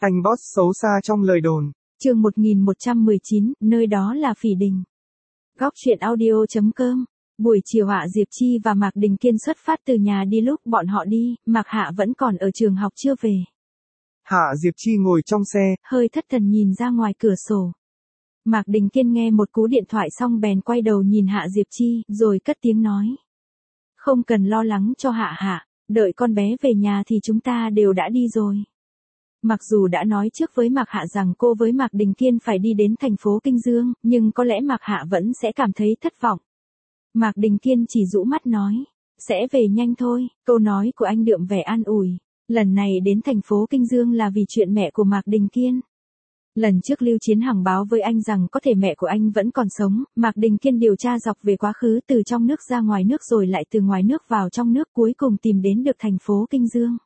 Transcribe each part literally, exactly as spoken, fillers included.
Anh boss xấu xa trong lời đồn. Chương một nghìn một trăm mười chín, nơi đó là Phỉ Đình. Góc truyện audio chấm com. Buổi chiều Hạ Diệp Chi và Mạc Đình Kiên xuất phát từ nhà đi, lúc bọn họ đi, Mạc Hạ vẫn còn ở trường học chưa về. Hạ Diệp Chi ngồi trong xe, hơi thất thần nhìn ra ngoài cửa sổ. Mạc Đình Kiên nghe một cú điện thoại xong bèn quay đầu nhìn Hạ Diệp Chi, rồi cất tiếng nói. Không cần lo lắng cho Hạ Hạ, đợi con bé về nhà thì chúng ta đều đã đi rồi. Mặc dù đã nói trước với Mạc Hạ rằng cô với Mạc Đình Kiên phải đi đến thành phố Kinh Dương, nhưng có lẽ Mạc Hạ vẫn sẽ cảm thấy thất vọng. Mạc Đình Kiên chỉ rũ mắt nói, sẽ về nhanh thôi, câu nói của anh đượm vẻ an ủi. Lần này đến thành phố Kinh Dương là vì chuyện mẹ của Mạc Đình Kiên. Lần trước Lưu Chiến Hằng báo với anh rằng có thể mẹ của anh vẫn còn sống, Mạc Đình Kiên điều tra dọc về quá khứ từ trong nước ra ngoài nước rồi lại từ ngoài nước vào trong nước, cuối cùng tìm đến được thành phố Kinh Dương.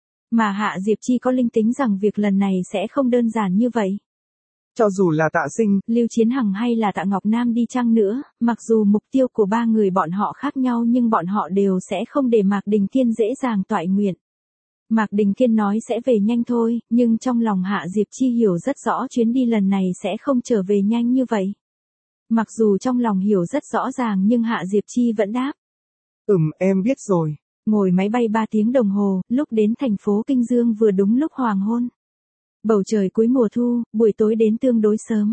Mà Hạ Diệp Chi có linh tính rằng việc lần này sẽ không đơn giản như vậy. Cho dù là Tạ Sinh, Lưu Chiến Hằng hay là Tạ Ngọc Nam đi chăng nữa, mặc dù mục tiêu của ba người bọn họ khác nhau nhưng bọn họ đều sẽ không để Mạc Đình Kiên dễ dàng toại nguyện. Mạc Đình Kiên nói sẽ về nhanh thôi, nhưng trong lòng Hạ Diệp Chi hiểu rất rõ chuyến đi lần này sẽ không trở về nhanh như vậy. Mặc dù trong lòng hiểu rất rõ ràng nhưng Hạ Diệp Chi vẫn đáp. Ừm, em biết rồi. Ngồi máy bay ba tiếng đồng hồ, lúc đến thành phố Kinh Dương vừa đúng lúc hoàng hôn. Bầu trời cuối mùa thu, buổi tối đến tương đối sớm.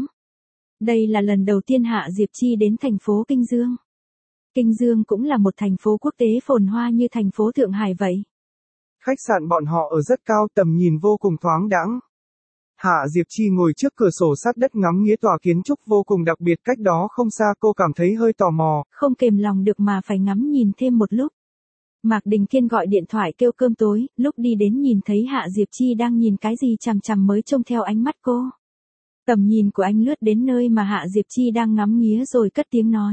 Đây là lần đầu tiên Hạ Diệp Chi đến thành phố Kinh Dương. Kinh Dương cũng là một thành phố quốc tế phồn hoa như thành phố Thượng Hải vậy. Khách sạn bọn họ ở rất cao, tầm nhìn vô cùng thoáng đãng. Hạ Diệp Chi ngồi trước cửa sổ sát đất ngắm nghía tòa kiến trúc vô cùng đặc biệt cách đó không xa, cô cảm thấy hơi tò mò. Không kềm lòng được mà phải ngắm nhìn thêm một lúc. Mạc Đình Kiên gọi điện thoại kêu cơm tối, lúc đi đến nhìn thấy Hạ Diệp Chi đang nhìn cái gì chằm chằm mới trông theo ánh mắt cô. Tầm nhìn của anh lướt đến nơi mà Hạ Diệp Chi đang ngắm nghía rồi cất tiếng nói.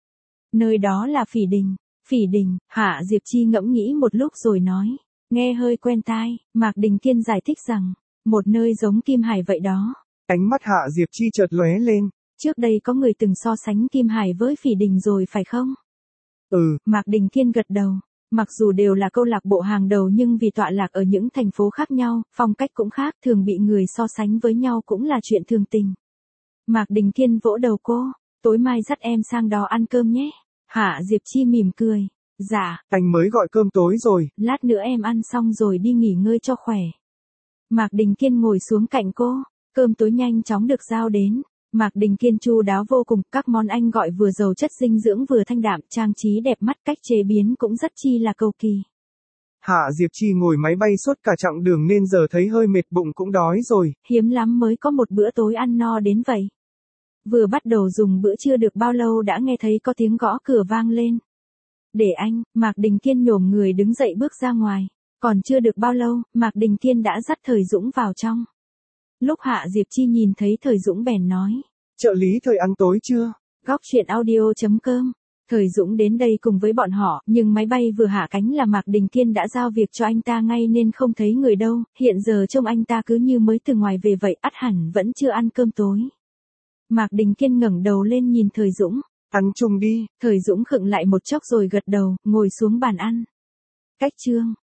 Nơi đó là Phỉ Đình. Phỉ Đình, Hạ Diệp Chi ngẫm nghĩ một lúc rồi nói. Nghe hơi quen tai, Mạc Đình Kiên giải thích rằng, một nơi giống Kim Hải vậy đó. Ánh mắt Hạ Diệp Chi chợt lóe lên. Trước đây có người từng so sánh Kim Hải với Phỉ Đình rồi phải không? Ừ. Mạc Đình Kiên gật đầu. Mặc dù đều là câu lạc bộ hàng đầu nhưng vì tọa lạc ở những thành phố khác nhau, phong cách cũng khác, thường bị người so sánh với nhau cũng là chuyện thường tình. Mạc Đình Kiên vỗ đầu cô, tối mai dắt em sang đó ăn cơm nhé. Hạ Diệp Chi mỉm cười. Dạ. Anh mới gọi cơm tối rồi. Lát nữa em ăn xong rồi đi nghỉ ngơi cho khỏe. Mạc Đình Kiên ngồi xuống cạnh cô, cơm tối nhanh chóng được giao đến. Mạc Đình Kiên chu đáo vô cùng, các món anh gọi vừa giàu chất dinh dưỡng vừa thanh đạm, trang trí đẹp mắt, cách chế biến cũng rất chi là cầu kỳ. Hạ Diệp Chi ngồi máy bay suốt cả chặng đường nên giờ thấy hơi mệt, bụng cũng đói rồi. Hiếm lắm mới có một bữa tối ăn no đến vậy. Vừa bắt đầu dùng bữa trưa được bao lâu đã nghe thấy có tiếng gõ cửa vang lên. Để anh, Mạc Đình Kiên nhổm người đứng dậy bước ra ngoài. Còn chưa được bao lâu, Mạc Đình Kiên đã dắt Thời Dũng vào trong. Lúc Hạ Diệp Chi nhìn thấy Thời Dũng bèn nói. Trợ lý Thời ăn tối chưa? Góc truyện audio chấm com. Thời Dũng đến đây cùng với bọn họ, nhưng máy bay vừa hạ cánh là Mạc Đình Kiên đã giao việc cho anh ta ngay nên không thấy người đâu, hiện giờ trông anh ta cứ như mới từ ngoài về vậy, ắt hẳn vẫn chưa ăn cơm tối. Mạc Đình Kiên ngẩng đầu lên nhìn Thời Dũng. Ăn chung đi. Thời Dũng khựng lại một chốc rồi gật đầu, ngồi xuống bàn ăn. Cách trương,